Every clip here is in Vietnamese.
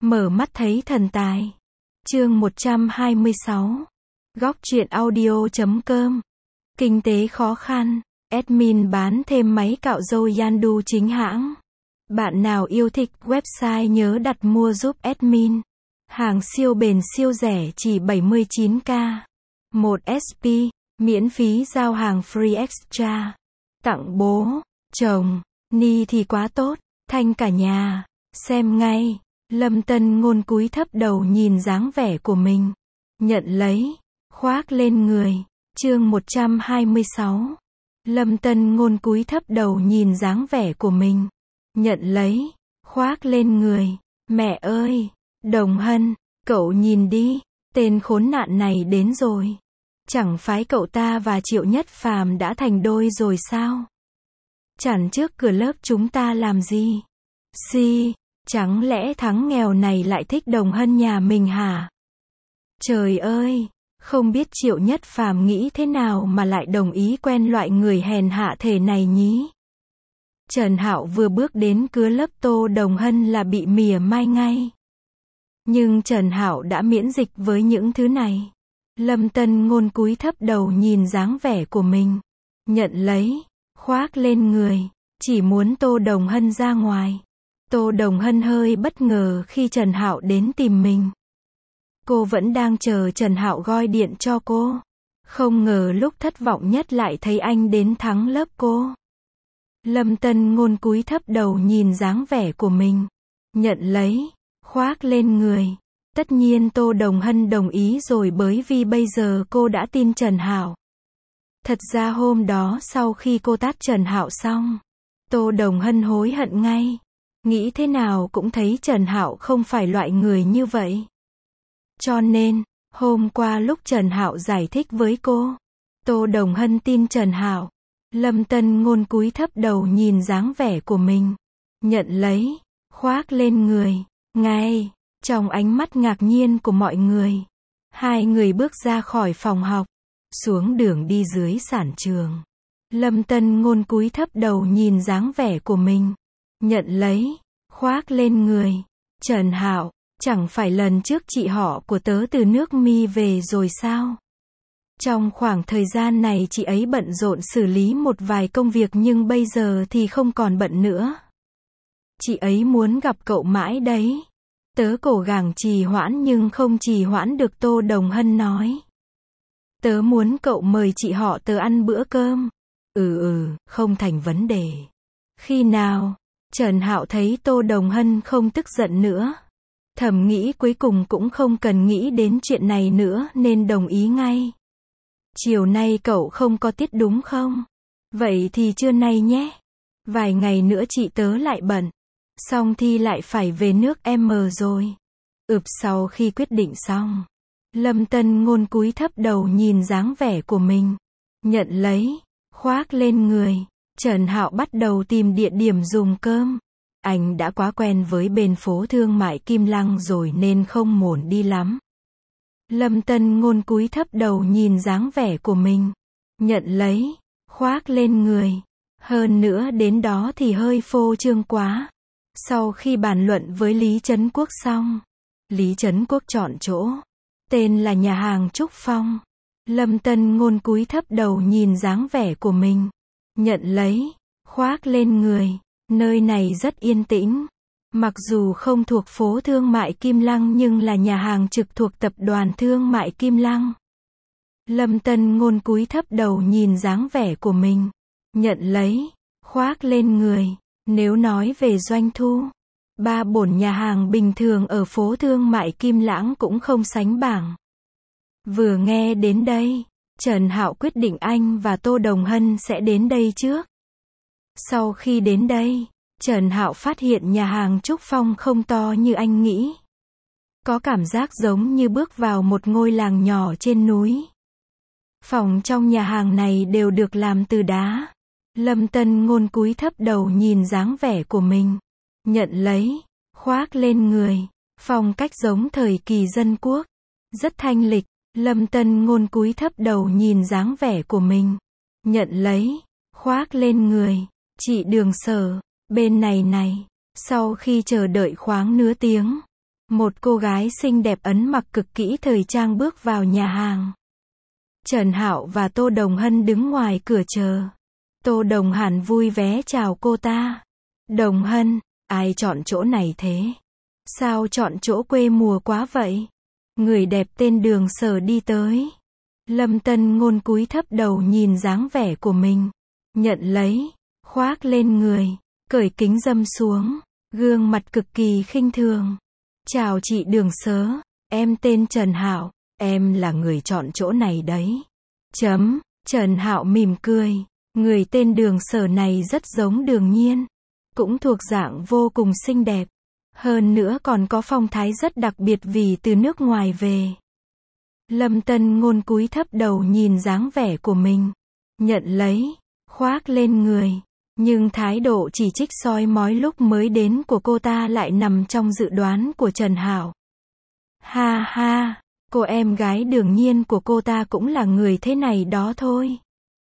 Mở mắt thấy thần tài. Chương 126. Góc truyện audio.com. Kinh tế khó khăn. Admin bán thêm máy cạo râu Yandu chính hãng. Bạn nào yêu thích website nhớ đặt mua giúp admin. Hàng siêu bền siêu rẻ chỉ 79k. 1 SP, miễn phí giao hàng free extra. Tặng bố, chồng, ni thì quá tốt, thanh cả nhà. Xem ngay. Lâm Tân Ngôn cúi thấp đầu nhìn dáng vẻ của mình. Nhận lấy, khoác lên người. Chương 126. Lâm Tân Ngôn cúi thấp đầu nhìn dáng vẻ của mình. Nhận lấy, khoác lên người. Mẹ ơi, Đồng Hân, cậu nhìn đi, tên khốn nạn này đến rồi. Chẳng phái cậu ta và Triệu Nhất Phàm đã thành đôi rồi sao? Chặn trước cửa lớp chúng ta làm gì? Chẳng lẽ thằng nghèo này lại thích Đồng Hân nhà mình hả? Trời ơi, không biết Triệu Nhất Phàm nghĩ thế nào mà lại đồng ý quen loại người hèn hạ thể này nhí. Trần Hạo vừa bước đến cửa lớp Tô Đồng Hân là bị mỉa mai ngay. Nhưng Trần Hạo đã miễn dịch với những thứ này. Lâm Tân Ngôn cúi thấp đầu nhìn dáng vẻ của mình. Nhận lấy, khoác lên người, chỉ muốn Tô Đồng Hân ra ngoài. Tô Đồng Hân hơi bất ngờ khi Trần Hạo đến tìm mình. Cô vẫn đang chờ Trần Hạo gọi điện cho cô. Không ngờ lúc thất vọng nhất lại thấy anh đến thắng lớp cô. Lâm Tân Ngôn cúi thấp đầu nhìn dáng vẻ của mình. Nhận lấy, khoác lên người. Tất nhiên Tô Đồng Hân đồng ý rồi bởi vì bây giờ cô đã tin Trần Hạo. Thật ra hôm đó sau khi cô tát Trần Hạo xong, Tô Đồng Hân hối hận ngay. Nghĩ thế nào cũng thấy Trần Hạo không phải loại người như vậy. Cho nên, hôm qua lúc Trần Hạo giải thích với cô, Tô Đồng Hân tin Trần Hạo. Lâm Tân Ngôn cúi thấp đầu nhìn dáng vẻ của mình. Nhận lấy, khoác lên người. Ngay, trong ánh mắt ngạc nhiên của mọi người, hai người bước ra khỏi phòng học, xuống đường đi dưới sảnh trường. Lâm Tân Ngôn cúi thấp đầu nhìn dáng vẻ của mình. Nhận lấy, khoác lên người. Trần Hạo, chẳng phải lần trước chị họ của tớ từ nước Mi về rồi sao? Trong khoảng thời gian này chị ấy bận rộn xử lý một vài công việc nhưng bây giờ thì không còn bận nữa. Chị ấy muốn gặp cậu mãi đấy. Tớ cố gắng trì hoãn nhưng không trì hoãn được, Tô Đồng Hân nói. Tớ muốn cậu mời chị họ tớ ăn bữa cơm. Không thành vấn đề. Khi nào? Trần Hạo thấy Tô Đồng Hân không tức giận nữa. Thầm nghĩ cuối cùng cũng không cần nghĩ đến chuyện này nữa nên đồng ý ngay. Chiều nay cậu không có tiết đúng không? Vậy thì trưa nay nhé. Vài ngày nữa chị tớ lại bận. Xong thi lại phải về nước M rồi. Sau khi quyết định xong, Lâm Tân Ngôn cúi thấp đầu nhìn dáng vẻ của mình. Nhận lấy, khoác lên người. Trần Hạo bắt đầu tìm địa điểm dùng cơm. Anh đã quá quen với bên phố thương mại Kim Lăng rồi nên không muốn đi lắm. Lâm Tân Ngôn cúi thấp đầu nhìn dáng vẻ của mình. Nhận lấy, khoác lên người. Hơn nữa đến đó thì hơi phô trương quá. Sau khi bàn luận với Lý Trấn Quốc xong, Lý Trấn Quốc chọn chỗ. Tên là nhà hàng Trúc Phong. Lâm Tân Ngôn cúi thấp đầu nhìn dáng vẻ của mình. Nhận lấy, khoác lên người. Nơi này rất yên tĩnh. Mặc dù không thuộc phố thương mại Kim Lăng nhưng là nhà hàng trực thuộc tập đoàn thương mại Kim Lăng. Lâm Tân Ngôn cúi thấp đầu nhìn dáng vẻ của mình. Nhận lấy, khoác lên người. Nếu nói về doanh thu, ba bổn nhà hàng bình thường ở phố thương mại Kim Lãng cũng không sánh bằng. Vừa nghe đến đây, Trần Hạo quyết định anh và Tô Đồng Hân sẽ đến đây trước. Sau khi đến đây, Trần Hạo phát hiện nhà hàng Trúc Phong không to như anh nghĩ. Có cảm giác giống như bước vào một ngôi làng nhỏ trên núi. Phòng trong nhà hàng này đều được làm từ đá. Lâm Tân Ngôn cúi thấp đầu nhìn dáng vẻ của mình. Nhận lấy, khoác lên người. Phong cách giống thời kỳ dân quốc. Rất thanh lịch. Lâm Tân Ngôn cúi thấp đầu nhìn dáng vẻ của mình. Nhận lấy, khoác lên người. Chị Đường Sở, bên này này. Sau khi chờ đợi khoảng nửa tiếng, Một cô gái xinh đẹp ấn mặc cực kỹ thời trang bước vào nhà hàng. Trần Hạo và Tô Đồng Hân đứng ngoài cửa chờ. Tô Đồng Hàn vui vẻ chào cô ta. Đồng Hân, ai chọn chỗ này thế? Sao chọn chỗ quê mùa quá vậy? Người đẹp tên Đường Sở đi tới. Lâm Tân Ngôn cúi thấp đầu nhìn dáng vẻ của mình. Nhận lấy, khoác lên người, cởi kính râm xuống, gương mặt cực kỳ khinh thường. Chào chị Đường Sớ, em tên Trần Hạo, em là người chọn chỗ này đấy. Trần Hạo mỉm cười, người tên Đường Sở này rất giống Đường Nhiên, cũng thuộc dạng vô cùng xinh đẹp. Hơn nữa còn có phong thái rất đặc biệt vì từ nước ngoài về. Lâm Tân Ngôn cúi thấp đầu nhìn dáng vẻ của mình. Nhận lấy, khoác lên người. Nhưng thái độ chỉ trích soi mói lúc mới đến của cô ta lại nằm trong dự đoán của Trần Hạo. Ha ha, cô em gái Đường Nhiên của cô ta cũng là người thế này đó thôi.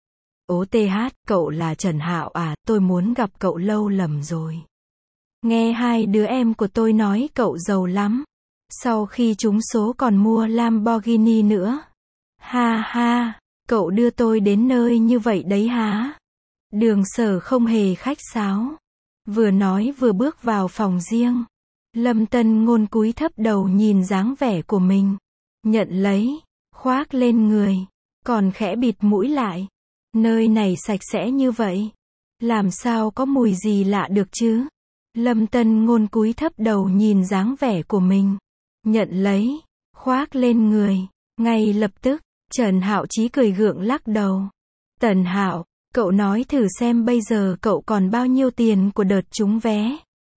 OTH, cậu là Trần Hạo à, tôi muốn gặp cậu lâu lắm rồi. Nghe hai đứa em của tôi nói cậu giàu lắm. Sau khi trúng số còn mua Lamborghini nữa. Ha ha, cậu đưa tôi đến nơi như vậy đấy hả? Đường Sở không hề khách sáo. Vừa nói vừa bước vào phòng riêng. Lâm Tân Ngôn cúi thấp đầu nhìn dáng vẻ của mình. Nhận lấy, khoác lên người, còn khẽ bịt mũi lại. Nơi này sạch sẽ như vậy. Làm sao có mùi gì lạ được chứ? Lâm Tân Ngôn cúi thấp đầu nhìn dáng vẻ của mình. Nhận lấy, khoác lên người. Ngay lập tức, Trần Hạo Chí cười gượng lắc đầu. Tần Hạo, cậu nói thử xem bây giờ cậu còn bao nhiêu tiền của đợt trúng vé.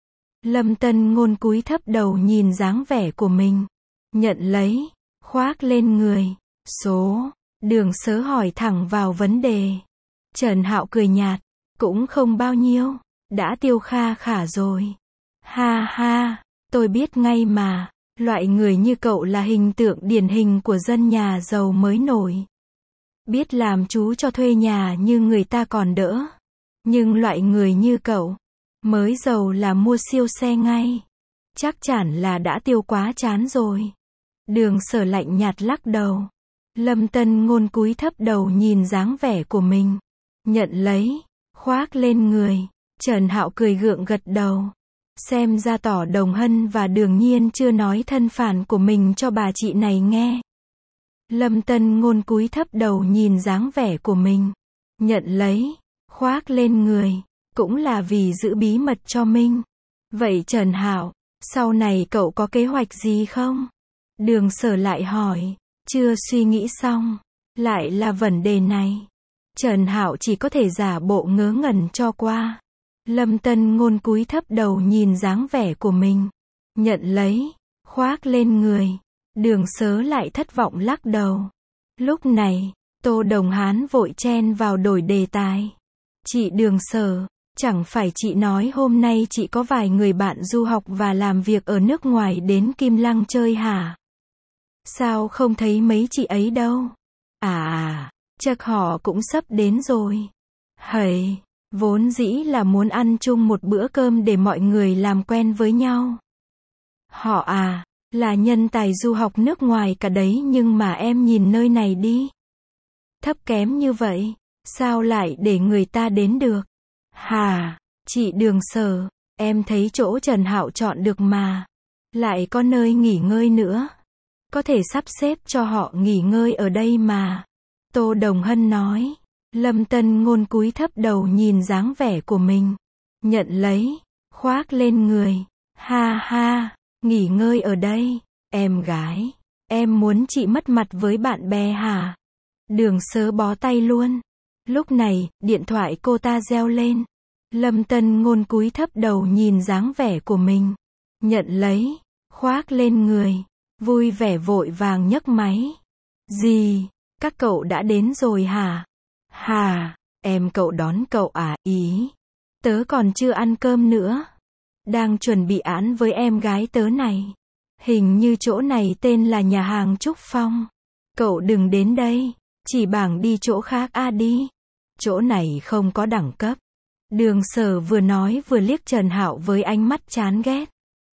Lâm Tân Ngôn cúi thấp đầu nhìn dáng vẻ của mình. Nhận lấy, khoác lên người. Số, Đường Sớ hỏi thẳng vào vấn đề. Trần Hạo cười nhạt, cũng không bao nhiêu, đã tiêu kha khả rồi. Ha ha, tôi biết ngay mà, loại người như cậu là hình tượng điển hình của dân nhà giàu mới nổi. Biết làm chú cho thuê nhà như người ta còn đỡ. Nhưng loại người như cậu, mới giàu là mua siêu xe ngay. Chắc chắn là đã tiêu quá chán rồi. Đường Sở lạnh nhạt lắc đầu. Lâm Tân Ngôn cúi thấp đầu nhìn dáng vẻ của mình. Nhận lấy, khoác lên người. Trần Hạo cười gượng gật đầu. Xem ra tỏ Đồng Hân và Đường Nhiên chưa nói thân phận của mình cho bà chị này nghe. Lâm Tân Ngôn cúi thấp đầu nhìn dáng vẻ của mình. Nhận lấy, khoác lên người. Cũng là vì giữ bí mật cho mình. Vậy Trần Hạo, sau này cậu có kế hoạch gì không? Đường Sở lại hỏi. Chưa suy nghĩ xong. Lại là vấn đề này. Trần Hạo chỉ có thể giả bộ ngớ ngẩn cho qua. Lâm Tân Ngôn cúi thấp đầu nhìn dáng vẻ của mình. Nhận lấy, khoác lên người. Đường Sớ lại thất vọng lắc đầu. Lúc này, Tô Đồng Hán vội chen vào đổi đề tài. Chị Đường Sở, chẳng phải chị nói hôm nay chị có vài người bạn du học và làm việc ở nước ngoài đến Kim Lăng chơi hả? Sao không thấy mấy chị ấy đâu? Chắc họ cũng sắp đến rồi. Hầy, vốn dĩ là muốn ăn chung một bữa cơm để mọi người làm quen với nhau. Họ là nhân tài du học nước ngoài cả đấy nhưng mà em nhìn nơi này đi. Thấp kém như vậy, sao lại để người ta đến được? Hà, chị Đường Sở, em thấy chỗ Trần Hạo chọn được mà. Lại có nơi nghỉ ngơi nữa. Có thể sắp xếp cho họ nghỉ ngơi ở đây mà. Tô Đồng Hân nói. Lâm Tân Ngôn cúi thấp đầu nhìn dáng vẻ của mình. Nhận lấy, khoác lên người. Ha ha, nghỉ ngơi ở đây. Em gái, em muốn chị mất mặt với bạn bè hả? Đường Sớ bó tay luôn. Lúc này, điện thoại cô ta reo lên. Lâm Tân Ngôn cúi thấp đầu nhìn dáng vẻ của mình. Nhận lấy, khoác lên người. Vui vẻ vội vàng nhấc máy. Gì? Các cậu đã đến rồi hả? Hà, em cậu đón cậu à? Ý, tớ còn chưa ăn cơm nữa. Đang chuẩn bị án với em gái tớ này. Hình như chỗ này tên là nhà hàng Trúc Phong. Cậu đừng đến đây, chỉ bảo đi chỗ khác đi. Chỗ này không có đẳng cấp. Đường Sở vừa nói vừa liếc Trần Hạo với ánh mắt chán ghét.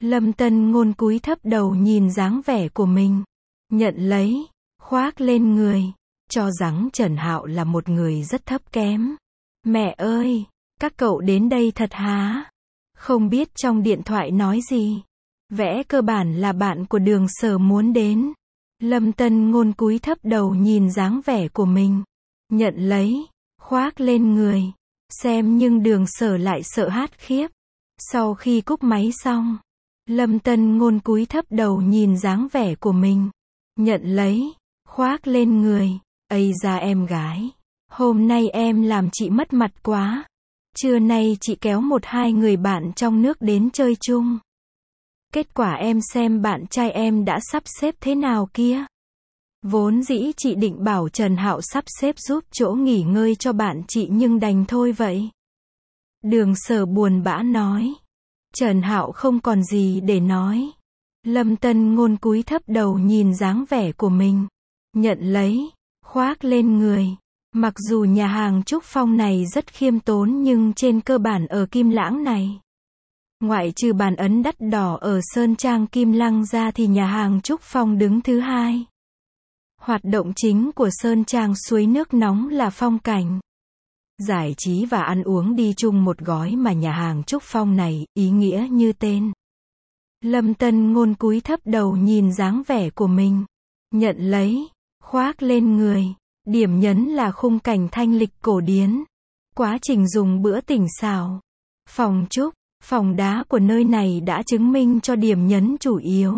Lâm Tân Ngôn cúi thấp đầu nhìn dáng vẻ của mình. Nhận lấy, khoác lên người. Cho rằng Trần Hạo là một người rất thấp kém. Mẹ ơi, các cậu đến đây thật hả? Không biết trong điện thoại nói gì. Vẽ cơ bản là bạn của Đường Sở muốn đến. Lâm Tân Ngôn cúi thấp đầu nhìn dáng vẻ của mình. Nhận lấy, khoác lên người. Xem nhưng Đường Sở lại sợ hát khiếp. Sau khi cúp máy xong, Lâm Tân Ngôn cúi thấp đầu nhìn dáng vẻ của mình. Nhận lấy, khoác lên người. Ây da em gái, hôm nay em làm chị mất mặt quá. Trưa nay chị kéo 1-2 người bạn trong nước đến chơi chung. Kết quả em xem bạn trai em đã sắp xếp thế nào kia. Vốn dĩ chị định bảo Trần Hạo sắp xếp giúp chỗ nghỉ ngơi cho bạn chị nhưng đành thôi vậy. Đường Sở buồn bã nói. Trần Hạo không còn gì để nói. Lâm Tân Ngôn cúi thấp đầu nhìn dáng vẻ của mình. Nhận lấy, khoác lên người. Mặc dù nhà hàng Trúc Phong này rất khiêm tốn nhưng trên cơ bản ở Kim Lãng này, ngoại trừ bàn ấn đắt đỏ ở Sơn Trang Kim Lăng ra thì nhà hàng Trúc Phong đứng thứ 2. Hoạt động chính của Sơn Trang suối nước nóng là phong cảnh. Giải trí và ăn uống đi chung một gói mà nhà hàng Trúc Phong này, ý nghĩa như tên. Lâm Tân Ngôn cúi thấp đầu nhìn dáng vẻ của mình. Nhận lấy, khoác lên người. Điểm nhấn là khung cảnh thanh lịch cổ điển. Quá trình dùng bữa tỉnh xảo. Phòng trúc, phòng đá của nơi này đã chứng minh cho điểm nhấn chủ yếu.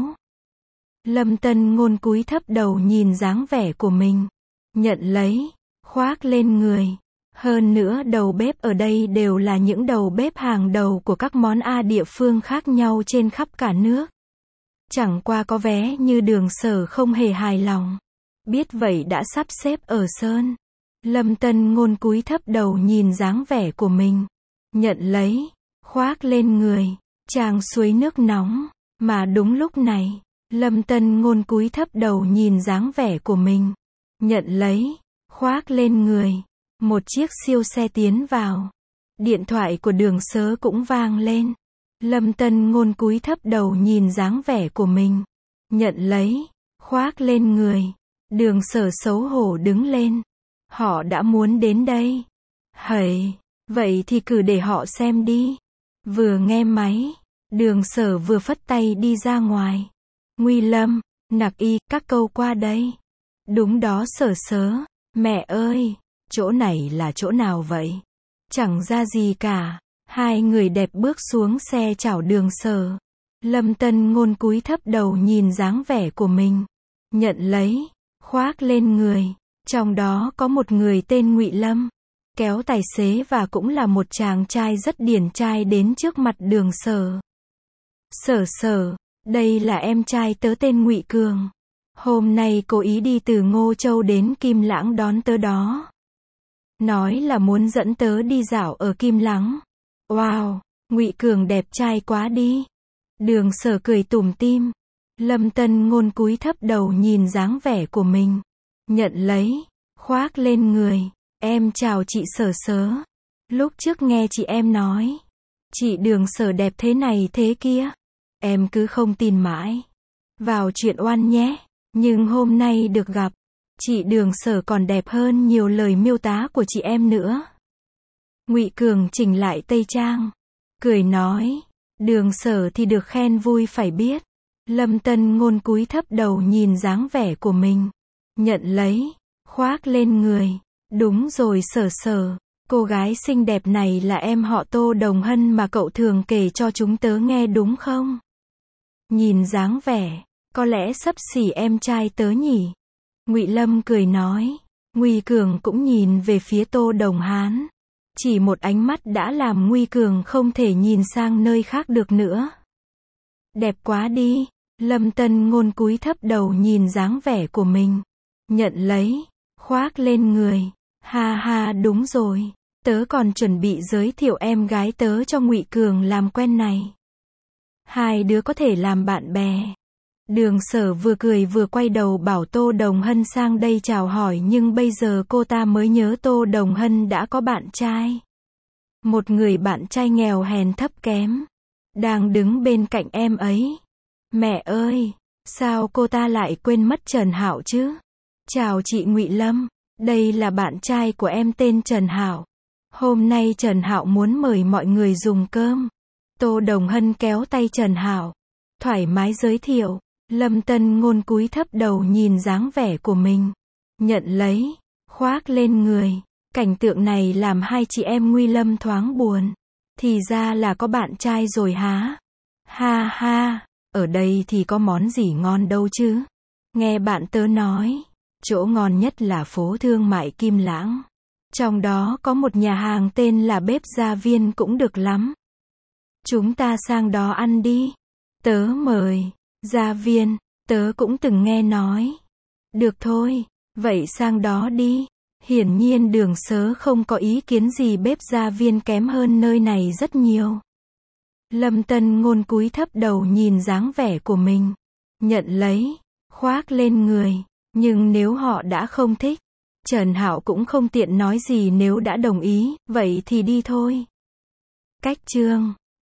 Lâm Tân Ngôn cúi thấp đầu nhìn dáng vẻ của mình. Nhận lấy, khoác lên người. Hơn nữa đầu bếp ở đây đều là những đầu bếp hàng đầu của các món ăn địa phương khác nhau trên khắp cả nước. Chẳng qua có vẻ như Đường Sở không hề hài lòng. Biết vậy đã sắp xếp ở Sơn. Lâm Tân Ngôn cúi thấp đầu nhìn dáng vẻ của mình. Nhận lấy, khoác lên người. Chàng suối nước nóng. Mà đúng lúc này, Lâm Tân Ngôn cúi thấp đầu nhìn dáng vẻ của mình. Nhận lấy, khoác lên người. Một chiếc siêu xe tiến vào. Điện thoại của Đường Sớ cũng vang lên. Lâm Tân Ngôn cúi thấp đầu nhìn dáng vẻ của mình. Nhận lấy, khoác lên người. Đường Sở xấu hổ đứng lên. Họ đã muốn đến đây. Hầy, vậy thì cứ để họ xem đi. Vừa nghe máy, Đường Sở vừa phất tay đi ra ngoài. Nguy Lâm, Nặc Y, các câu qua đây. Đúng đó Sở Sớ. Mẹ ơi, chỗ này là chỗ nào vậy? Chẳng ra gì cả. Hai người đẹp bước xuống xe chào Đường Sở. Lâm Tân Ngôn cúi thấp đầu nhìn dáng vẻ của mình. Nhận lấy, khoác lên người. Trong đó có một người tên Ngụy Lâm, kéo tài xế và cũng là một chàng trai rất điển trai đến trước mặt Đường Sở. Sở, đây là em trai tớ tên Ngụy Cường. Hôm nay cố ý đi từ Ngô Châu đến Kim Lãng đón tớ đó. Nói là muốn dẫn tớ đi dạo ở Kim Lãng. Wow, Ngụy Cường đẹp trai quá đi. Đường Sở cười tủm tỉm. Lâm Tân Ngôn cúi thấp đầu nhìn dáng vẻ của mình. Nhận lấy, khoác lên người. Em chào chị Sở Sớ. Lúc trước nghe chị em nói, chị Đường Sở đẹp thế này thế kia. Em cứ không tin mãi. Vào chuyện oan nhé. Nhưng hôm nay được gặp, chị Đường Sở còn đẹp hơn nhiều lời miêu tả của chị em nữa. Ngụy Cường chỉnh lại tây trang, cười nói, Đường Sở thì được khen vui phải biết. Lâm Tân Ngôn cúi thấp đầu nhìn dáng vẻ của mình. Nhận lấy, khoác lên người. Đúng rồi Sở, cô gái xinh đẹp này là em họ Tô Đồng Hân mà cậu thường kể cho chúng tớ nghe đúng không? Nhìn dáng vẻ, có lẽ xấp xỉ em trai tớ nhỉ? Ngụy Lâm cười nói. Ngụy Cường cũng nhìn về phía Tô Đồng Hán. Chỉ một ánh mắt đã làm Ngụy Cường không thể nhìn sang nơi khác được nữa. Đẹp quá đi. Lâm Tân Ngôn cúi thấp đầu nhìn dáng vẻ của mình. Nhận lấy, khoác lên người. Ha ha, đúng rồi. Tớ còn chuẩn bị giới thiệu em gái tớ cho Ngụy Cường làm quen này. Hai đứa có thể làm bạn bè. Đường Sở vừa cười vừa quay đầu bảo Tô Đồng Hân sang đây chào hỏi nhưng bây giờ cô ta mới nhớ Tô Đồng Hân đã có bạn trai. Một người bạn trai nghèo hèn thấp kém. đang đứng bên cạnh em ấy. Mẹ ơi, sao cô ta lại quên mất Trần Hạo chứ? Chào chị Ngụy Lâm, đây là bạn trai của em tên Trần Hạo. Hôm nay Trần Hạo muốn mời mọi người dùng cơm. Tô Đồng Hân kéo tay Trần Hạo, thoải mái giới thiệu. Lâm Tân Ngôn cúi thấp đầu nhìn dáng vẻ của mình, nhận lấy, khoác lên người. Cảnh tượng này làm hai chị em Ngụy Lâm thoáng buồn. Thì ra là có bạn trai rồi hả? Ha ha, ở đây thì có món gì ngon đâu chứ? Nghe bạn tớ nói, chỗ ngon nhất là phố thương mại Kim Lãng. Trong đó có một nhà hàng tên là Bếp Gia Viên cũng được lắm. Chúng ta sang đó ăn đi. Tớ mời. Gia Viên, tớ cũng từng nghe nói. Được thôi, vậy sang đó đi. Hiển nhiên Đường Sớ không có ý kiến gì, Bếp Gia Viên kém hơn nơi này rất nhiều. Lâm Tân Ngôn cúi thấp đầu nhìn dáng vẻ của mình, nhận lấy, khoác lên người. Nhưng nếu họ đã không thích, Trần Hạo cũng không tiện nói gì, nếu đã đồng ý, vậy thì đi thôi. Cách chương